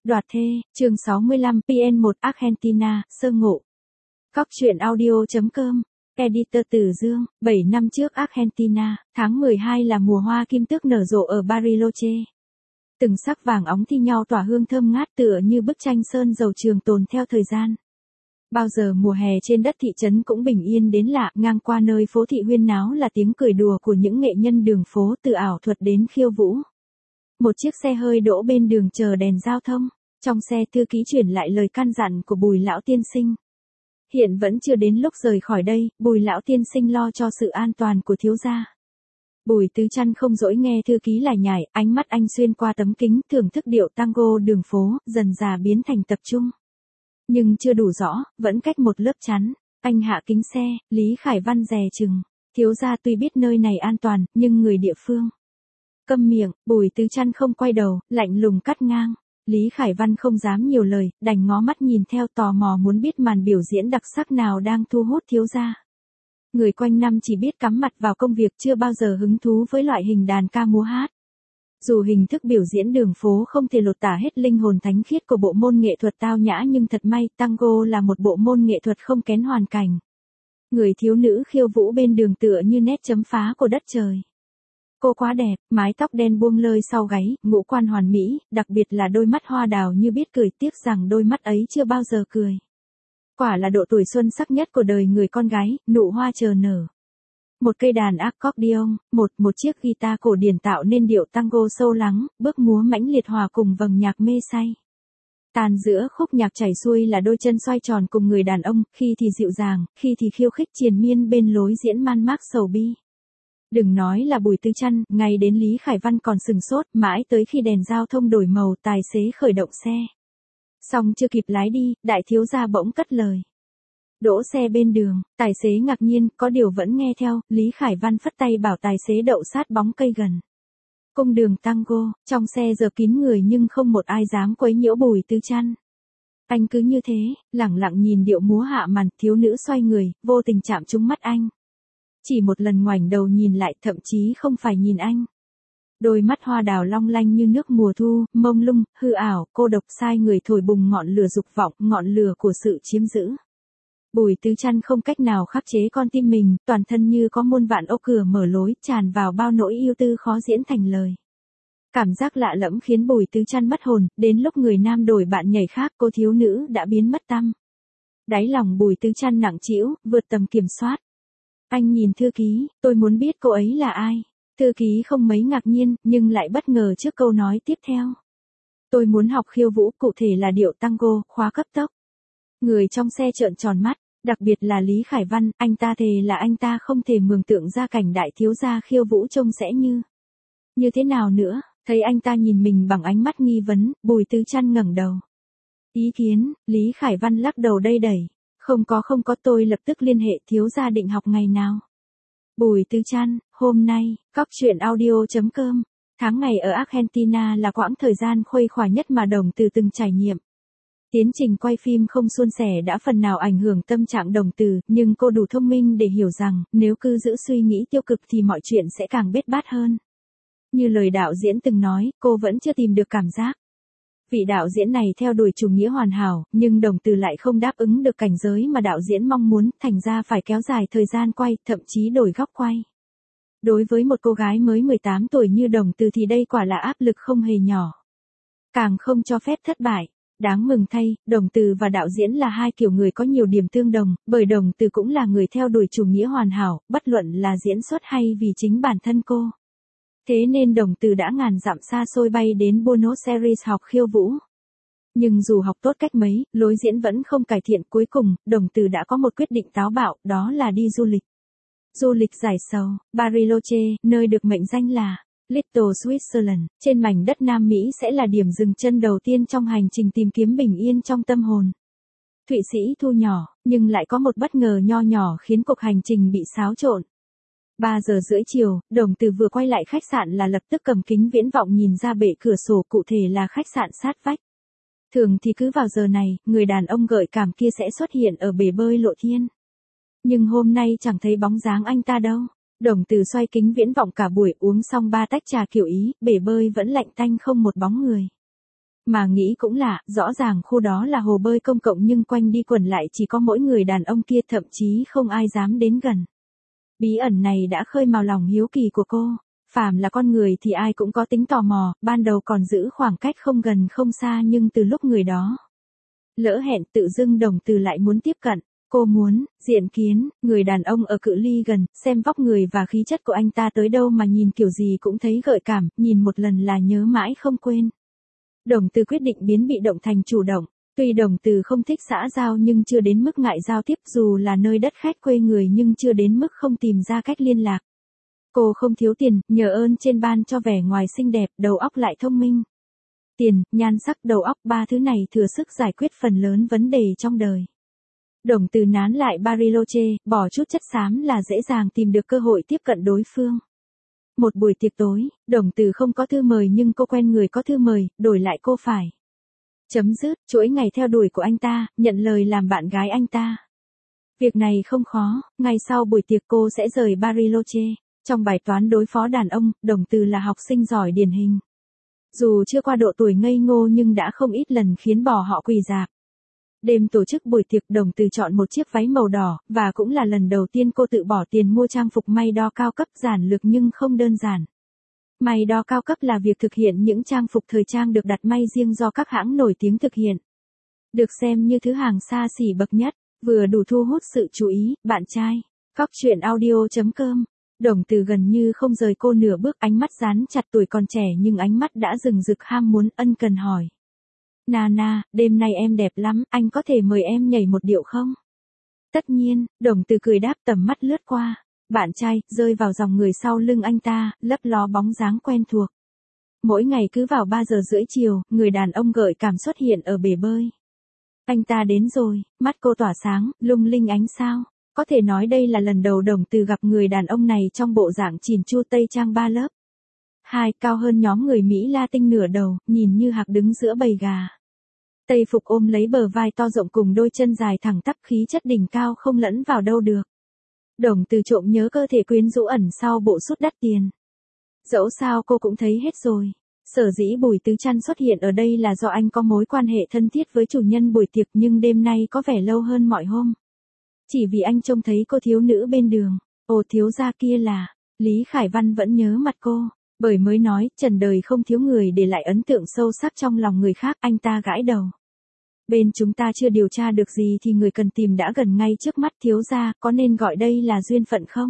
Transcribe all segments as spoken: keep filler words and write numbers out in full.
Đoạt thê, chương sáu mươi lăm, pê en một Argentina, sơ ngộ. Cóc truyện audio.com, Editor Từ Dương, bảy năm trước Argentina, tháng mười hai là mùa hoa kim tước nở rộ ở Bariloche. Từng sắc vàng óng thi nhau tỏa hương thơm ngát tựa như bức tranh sơn dầu trường tồn theo thời gian. Bao giờ mùa hè trên đất thị trấn cũng bình yên đến lạ, ngang qua nơi phố thị huyên náo là tiếng cười đùa của những nghệ nhân đường phố từ ảo thuật đến khiêu vũ. Một chiếc xe hơi đỗ bên đường chờ đèn giao thông, trong xe thư ký truyền lại lời căn dặn của Bùi lão tiên sinh. Hiện vẫn chưa đến lúc rời khỏi đây, Bùi lão tiên sinh lo cho sự an toàn của thiếu gia. Bùi Tứ Chăn không dỗi nghe thư ký lải nhải, ánh mắt anh xuyên qua tấm kính thưởng thức điệu tango đường phố, dần dà biến thành tập trung. Nhưng chưa đủ rõ, vẫn cách một lớp chắn, anh hạ kính xe, Lý Khải Văn dè chừng. Thiếu gia tuy biết nơi này an toàn, nhưng người địa phương. Câm miệng, Bùi Tứ Chăn không quay đầu, lạnh lùng cắt ngang. Lý Khải Văn không dám nhiều lời, đành ngó mắt nhìn theo tò mò muốn biết màn biểu diễn đặc sắc nào đang thu hút thiếu gia. Người quanh năm chỉ biết cắm mặt vào công việc chưa bao giờ hứng thú với loại hình đàn ca múa hát. Dù hình thức biểu diễn đường phố không thể lột tả hết linh hồn thánh khiết của bộ môn nghệ thuật tao nhã nhưng thật may tango là một bộ môn nghệ thuật không kén hoàn cảnh. Người thiếu nữ khiêu vũ bên đường tựa như nét chấm phá của đất trời. Cô quá đẹp, mái tóc đen buông lơi sau gáy, ngũ quan hoàn mỹ, đặc biệt là đôi mắt hoa đào như biết cười, tiếc rằng đôi mắt ấy chưa bao giờ cười. Quả là độ tuổi xuân sắc nhất của đời người con gái, nụ hoa chờ nở. Một cây đàn accordion, một một chiếc guitar cổ điển tạo nên điệu tango sâu lắng, bước múa mãnh liệt hòa cùng vầng nhạc mê say. Tàn giữa khúc nhạc chảy xuôi là đôi chân xoay tròn cùng người đàn ông, khi thì dịu dàng, khi thì khiêu khích triền miên bên lối diễn man mác sầu bi. Đừng nói là Bùi Tứ Chăn, ngay đến Lý Khải Văn còn sừng sốt, mãi tới khi đèn giao thông đổi màu tài xế khởi động xe. Xong chưa kịp lái đi, đại thiếu gia bỗng cất lời. Đỗ xe bên đường, tài xế ngạc nhiên, có điều vẫn nghe theo, Lý Khải Văn phất tay bảo tài xế đậu sát bóng cây gần. Cung đường tango, trong xe giờ kín người nhưng không một ai dám quấy nhiễu Bùi Tứ Chăn. Anh cứ như thế, lẳng lặng nhìn điệu múa hạ màn, thiếu nữ xoay người, vô tình chạm trúng mắt anh. Chỉ một lần ngoảnh đầu nhìn lại, thậm chí không phải nhìn anh. Đôi mắt hoa đào long lanh như nước mùa thu, mông lung, hư ảo, cô độc sai người thổi bùng ngọn lửa dục vọng, ngọn lửa của sự chiếm giữ. Bùi Tứ Chăn không cách nào khắc chế con tim mình, toàn thân như có muôn vạn ô cửa mở lối, tràn vào bao nỗi yêu tư khó diễn thành lời. Cảm giác lạ lẫm khiến Bùi Tứ Chăn mất hồn, đến lúc người nam đổi bạn nhảy khác, cô thiếu nữ đã biến mất tăm. Đáy lòng Bùi Tứ Chăn nặng trĩu, vượt tầm kiểm soát. Anh nhìn thư ký, tôi muốn biết cô ấy là ai. Thư ký không mấy ngạc nhiên, nhưng lại bất ngờ trước câu nói tiếp theo. Tôi muốn học khiêu vũ, cụ thể là điệu tango, khóa cấp tốc. Người trong xe trợn tròn mắt, đặc biệt là Lý Khải Văn, anh ta thề là anh ta không thể mường tượng ra cảnh đại thiếu gia khiêu vũ trông sẽ như. Như thế nào nữa, thấy anh ta nhìn mình bằng ánh mắt nghi vấn, Bùi Tứ Chăn ngẩng đầu. Ý kiến, Lý Khải Văn lắc đầu đầy đẩy. Không có không có tôi lập tức liên hệ thiếu gia định học ngày nào. Bùi Tứ Chăn, hôm nay, cóc truyện audio.com, tháng ngày ở Argentina là quãng thời gian khuây khỏa nhất mà Đồng Từ từng trải nghiệm. Tiến trình quay phim không suôn sẻ đã phần nào ảnh hưởng tâm trạng Đồng Từ, nhưng cô đủ thông minh để hiểu rằng, nếu cứ giữ suy nghĩ tiêu cực thì mọi chuyện sẽ càng bết bát hơn. Như lời đạo diễn từng nói, cô vẫn chưa tìm được cảm giác. Vị đạo diễn này theo đuổi chủ nghĩa hoàn hảo, nhưng Đồng Từ lại không đáp ứng được cảnh giới mà đạo diễn mong muốn, thành ra phải kéo dài thời gian quay, thậm chí đổi góc quay. Đối với một cô gái mới mười tám tuổi như Đồng Từ thì đây quả là áp lực không hề nhỏ. Càng không cho phép thất bại. Đáng mừng thay, Đồng Từ và đạo diễn là hai kiểu người có nhiều điểm tương đồng, bởi Đồng Từ cũng là người theo đuổi chủ nghĩa hoàn hảo, bất luận là diễn xuất hay vì chính bản thân cô. Thế nên Đồng Từ đã ngàn dặm xa xôi bay đến Buenos Aires học khiêu vũ. Nhưng dù học tốt cách mấy, lối diễn vẫn không cải thiện, cuối cùng, Đồng Từ đã có một quyết định táo bạo, đó là đi du lịch. Du lịch giải sầu, Bariloche, nơi được mệnh danh là Little Switzerland, trên mảnh đất Nam Mỹ sẽ là điểm dừng chân đầu tiên trong hành trình tìm kiếm bình yên trong tâm hồn. Thụy Sĩ thu nhỏ, nhưng lại có một bất ngờ nho nhỏ khiến cuộc hành trình bị xáo trộn. ba giờ rưỡi chiều, Đồng Từ vừa quay lại khách sạn là lập tức cầm kính viễn vọng nhìn ra bệ cửa sổ, cụ thể là khách sạn sát vách. Thường thì cứ vào giờ này, người đàn ông gợi cảm kia sẽ xuất hiện ở bể bơi Lộ Thiên. Nhưng hôm nay chẳng thấy bóng dáng anh ta đâu. Đồng Từ xoay kính viễn vọng cả buổi, uống xong ba tách trà kiểu Ý, bể bơi vẫn lạnh tanh không một bóng người. Mà nghĩ cũng lạ, rõ ràng khu đó là hồ bơi công cộng nhưng quanh đi quẩn lại chỉ có mỗi người đàn ông kia, thậm chí không ai dám đến gần. Bí ẩn này đã khơi mào lòng hiếu kỳ của cô. Phàm là con người thì ai cũng có tính tò mò, ban đầu còn giữ khoảng cách không gần không xa nhưng từ lúc người đó lỡ hẹn tự dưng Đồng Từ lại muốn tiếp cận. Cô muốn diện kiến người đàn ông ở cự ly gần, xem vóc người và khí chất của anh ta tới đâu mà nhìn kiểu gì cũng thấy gợi cảm, nhìn một lần là nhớ mãi không quên. Đồng Từ quyết định biến bị động thành chủ động. Tuy Đồng Từ không thích xã giao nhưng chưa đến mức ngại giao tiếp, dù là nơi đất khách quê người nhưng chưa đến mức không tìm ra cách liên lạc. Cô không thiếu tiền, nhờ ơn trên ban cho vẻ ngoài xinh đẹp, đầu óc lại thông minh. Tiền, nhan sắc, đầu óc, ba thứ này thừa sức giải quyết phần lớn vấn đề trong đời. Đồng Từ nán lại Bariloche, bỏ chút chất xám là dễ dàng tìm được cơ hội tiếp cận đối phương. Một buổi tiệc tối, Đồng Từ không có thư mời nhưng cô quen người có thư mời, đổi lại cô phải chấm dứt chuỗi ngày theo đuổi của anh ta, nhận lời làm bạn gái anh ta. Việc này không khó, ngày sau buổi tiệc cô sẽ rời Bariloche. Trong bài toán đối phó đàn ông, Đồng Từ là học sinh giỏi điển hình. Dù chưa qua độ tuổi ngây ngô nhưng đã không ít lần khiến bỏ họ quỳ rạp. Đêm tổ chức buổi tiệc, Đồng Từ chọn một chiếc váy màu đỏ, và cũng là lần đầu tiên cô tự bỏ tiền mua trang phục may đo cao cấp, giản lược nhưng không đơn giản. May đo cao cấp là việc thực hiện những trang phục thời trang được đặt may riêng do các hãng nổi tiếng thực hiện. Được xem như thứ hàng xa xỉ bậc nhất, vừa đủ thu hút sự chú ý, bạn trai. Cóc truyện audio chấm com. Đồng Từ gần như không rời cô nửa bước, ánh mắt dán chặt, tuổi còn trẻ nhưng ánh mắt đã rừng rực ham muốn, ân cần hỏi. Nana, đêm nay em đẹp lắm, anh có thể mời em nhảy một điệu không? Tất nhiên, Đồng Từ cười đáp, tầm mắt lướt qua. Bạn trai, rơi vào dòng người sau lưng anh ta, lấp ló bóng dáng quen thuộc. Mỗi ngày cứ vào ba giờ rưỡi chiều, người đàn ông gợi cảm xuất hiện ở bể bơi. Anh ta đến rồi, mắt cô tỏa sáng, lung linh ánh sao. Có thể nói đây là lần đầu Đồng Từ gặp người đàn ông này trong bộ dạng chỉn chu tây trang ba lớp. Hai, cao hơn nhóm người Mỹ Latin nửa đầu, nhìn như hạc đứng giữa bầy gà. Tây phục ôm lấy bờ vai to rộng cùng đôi chân dài thẳng tắp, khí chất đỉnh cao không lẫn vào đâu được. Đồng Từ trộm nhớ cơ thể quyến rũ ẩn sau bộ sút đắt tiền. Dẫu sao cô cũng thấy hết rồi. Sở dĩ Bùi Tứ Trăn xuất hiện ở đây là do anh có mối quan hệ thân thiết với chủ nhân buổi tiệc, nhưng đêm nay có vẻ lâu hơn mọi hôm. Chỉ vì anh trông thấy cô thiếu nữ bên đường. Ồ, thiếu gia kia là... Lý Khải Văn vẫn nhớ mặt cô. Bởi mới nói, trần đời không thiếu người để lại ấn tượng sâu sắc trong lòng người khác, anh ta gãi đầu. Bên chúng ta chưa điều tra được gì thì người cần tìm đã gần ngay trước mắt, thiếu gia, có nên gọi đây là duyên phận không?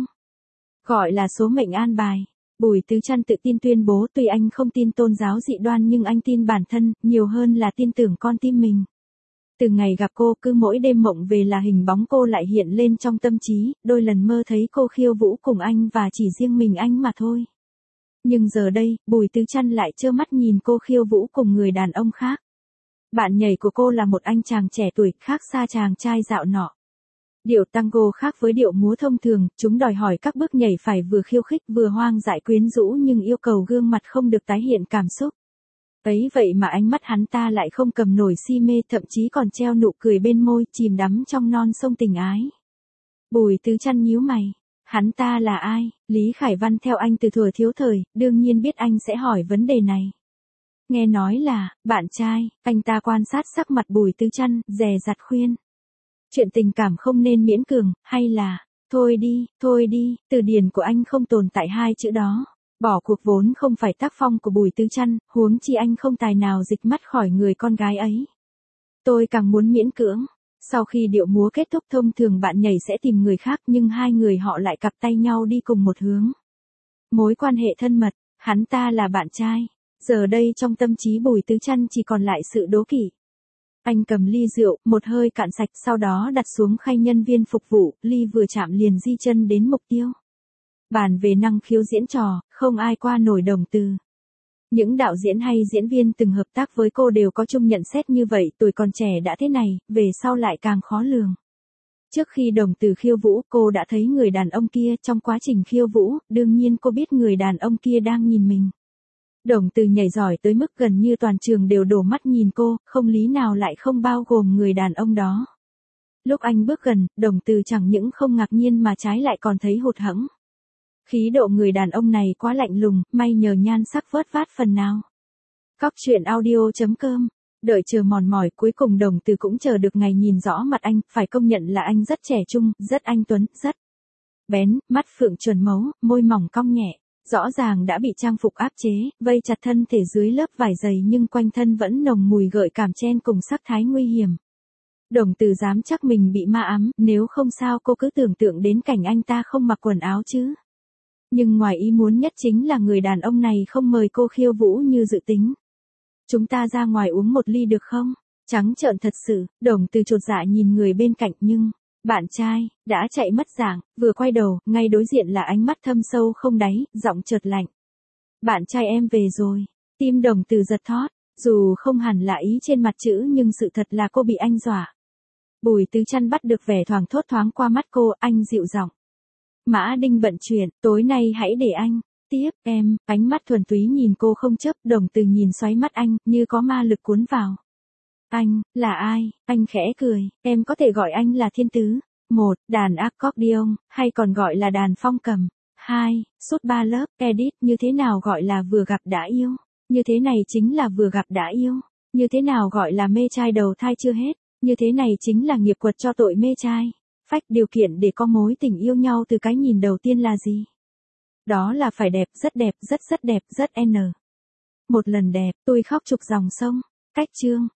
Gọi là số mệnh an bài. Bùi Tứ Trăn tự tin tuyên bố, tuy anh không tin tôn giáo dị đoan nhưng anh tin bản thân, nhiều hơn là tin tưởng con tim mình. Từ ngày gặp cô, cứ mỗi đêm mộng về là hình bóng cô lại hiện lên trong tâm trí, đôi lần mơ thấy cô khiêu vũ cùng anh và chỉ riêng mình anh mà thôi. Nhưng giờ đây, Bùi Tứ Trăn lại trơ mắt nhìn cô khiêu vũ cùng người đàn ông khác. Bạn nhảy của cô là một anh chàng trẻ tuổi, khác xa chàng trai dạo nọ. Điệu tango khác với điệu múa thông thường, chúng đòi hỏi các bước nhảy phải vừa khiêu khích vừa hoang dại quyến rũ nhưng yêu cầu gương mặt không được tái hiện cảm xúc. Ấy vậy mà ánh mắt hắn ta lại không cầm nổi si mê, thậm chí còn treo nụ cười bên môi, chìm đắm trong non sông tình ái. Bùi Tứ Trăn nhíu mày. Hắn ta là ai? Lý Khải Văn theo anh từ thuở thiếu thời, đương nhiên biết anh sẽ hỏi vấn đề này. Nghe nói là, bạn trai, anh ta quan sát sắc mặt Bùi Tứ Trăn, dè dặt khuyên. Chuyện tình cảm không nên miễn cường, hay là, thôi đi, thôi đi, từ điển của anh không tồn tại hai chữ đó. Bỏ cuộc vốn không phải tác phong của Bùi Tứ Trăn, huống chi anh không tài nào dịch mắt khỏi người con gái ấy. Tôi càng muốn miễn cưỡng. Sau khi điệu múa kết thúc, thông thường bạn nhảy sẽ tìm người khác nhưng hai người họ lại cặp tay nhau đi cùng một hướng. Mối quan hệ thân mật, hắn ta là bạn trai. Giờ đây trong tâm trí Bùi Tứ Trăn chỉ còn lại sự đố kỵ. Anh cầm ly rượu, một hơi cạn sạch, sau đó đặt xuống khay nhân viên phục vụ, ly vừa chạm liền di chân đến mục tiêu. Bàn về năng khiếu diễn trò, không ai qua nổi Đồng Từ. Những đạo diễn hay diễn viên từng hợp tác với cô đều có chung nhận xét như vậy, tuổi còn trẻ đã thế này, về sau lại càng khó lường. Trước khi Đồng Từ khiêu vũ, cô đã thấy người đàn ông kia, trong quá trình khiêu vũ, đương nhiên cô biết người đàn ông kia đang nhìn mình. Đồng Từ nhảy giỏi tới mức gần như toàn trường đều đổ mắt nhìn cô, không lý nào lại không bao gồm người đàn ông đó. Lúc anh bước gần, Đồng Từ chẳng những không ngạc nhiên mà trái lại còn thấy hụt hẫng. Khí độ người đàn ông này quá lạnh lùng, may nhờ nhan sắc vớt vát phần nào. Cóc truyện audio chấm com. Đợi chờ mòn mỏi, cuối cùng Đồng Từ cũng chờ được ngày nhìn rõ mặt anh, phải công nhận là anh rất trẻ trung, rất anh tuấn, rất bén, mắt phượng chuẩn mấu, môi mỏng cong nhẹ. Rõ ràng đã bị trang phục áp chế, vây chặt thân thể dưới lớp vải dày nhưng quanh thân vẫn nồng mùi gợi cảm chen cùng sắc thái nguy hiểm. Đồng Từ dám chắc mình bị ma ám, nếu không sao cô cứ tưởng tượng đến cảnh anh ta không mặc quần áo chứ. Nhưng ngoài ý muốn nhất chính là người đàn ông này không mời cô khiêu vũ như dự tính. Chúng ta ra ngoài uống một ly được không? Trắng trợn thật sự, Đồng Từ chột dạ nhìn người bên cạnh nhưng, bạn trai, đã chạy mất dạng, vừa quay đầu, ngay đối diện là ánh mắt thâm sâu không đáy, giọng chợt lạnh. Bạn trai em về rồi. Tim Đồng Từ giật thót, dù không hẳn là ý trên mặt chữ nhưng sự thật là cô bị anh dọa. Bùi Tứ Trăn bắt được vẻ thoảng thốt thoáng qua mắt cô, anh dịu giọng. Mã Đinh bận chuyện, tối nay hãy để anh tiếp em, ánh mắt thuần túy nhìn cô không chớp, Đồng Từ nhìn xoáy mắt anh, như có ma lực cuốn vào. Anh, là ai? Anh khẽ cười, em có thể gọi anh là Thiên Tứ. Một, đàn accordion, hay còn gọi là đàn phong cầm. Hai, sút ba lớp, edit, như thế nào gọi là vừa gặp đã yêu? Như thế này chính là vừa gặp đã yêu. Như thế nào gọi là mê trai đầu thai chưa hết? Như thế này chính là nghiệp quật cho tội mê trai. Phách, điều kiện để có mối tình yêu nhau từ cái nhìn đầu tiên là gì? Đó là phải đẹp, rất đẹp, rất rất đẹp, rất n. Một lần đẹp, tôi khóc chục dòng sông. Cách chương.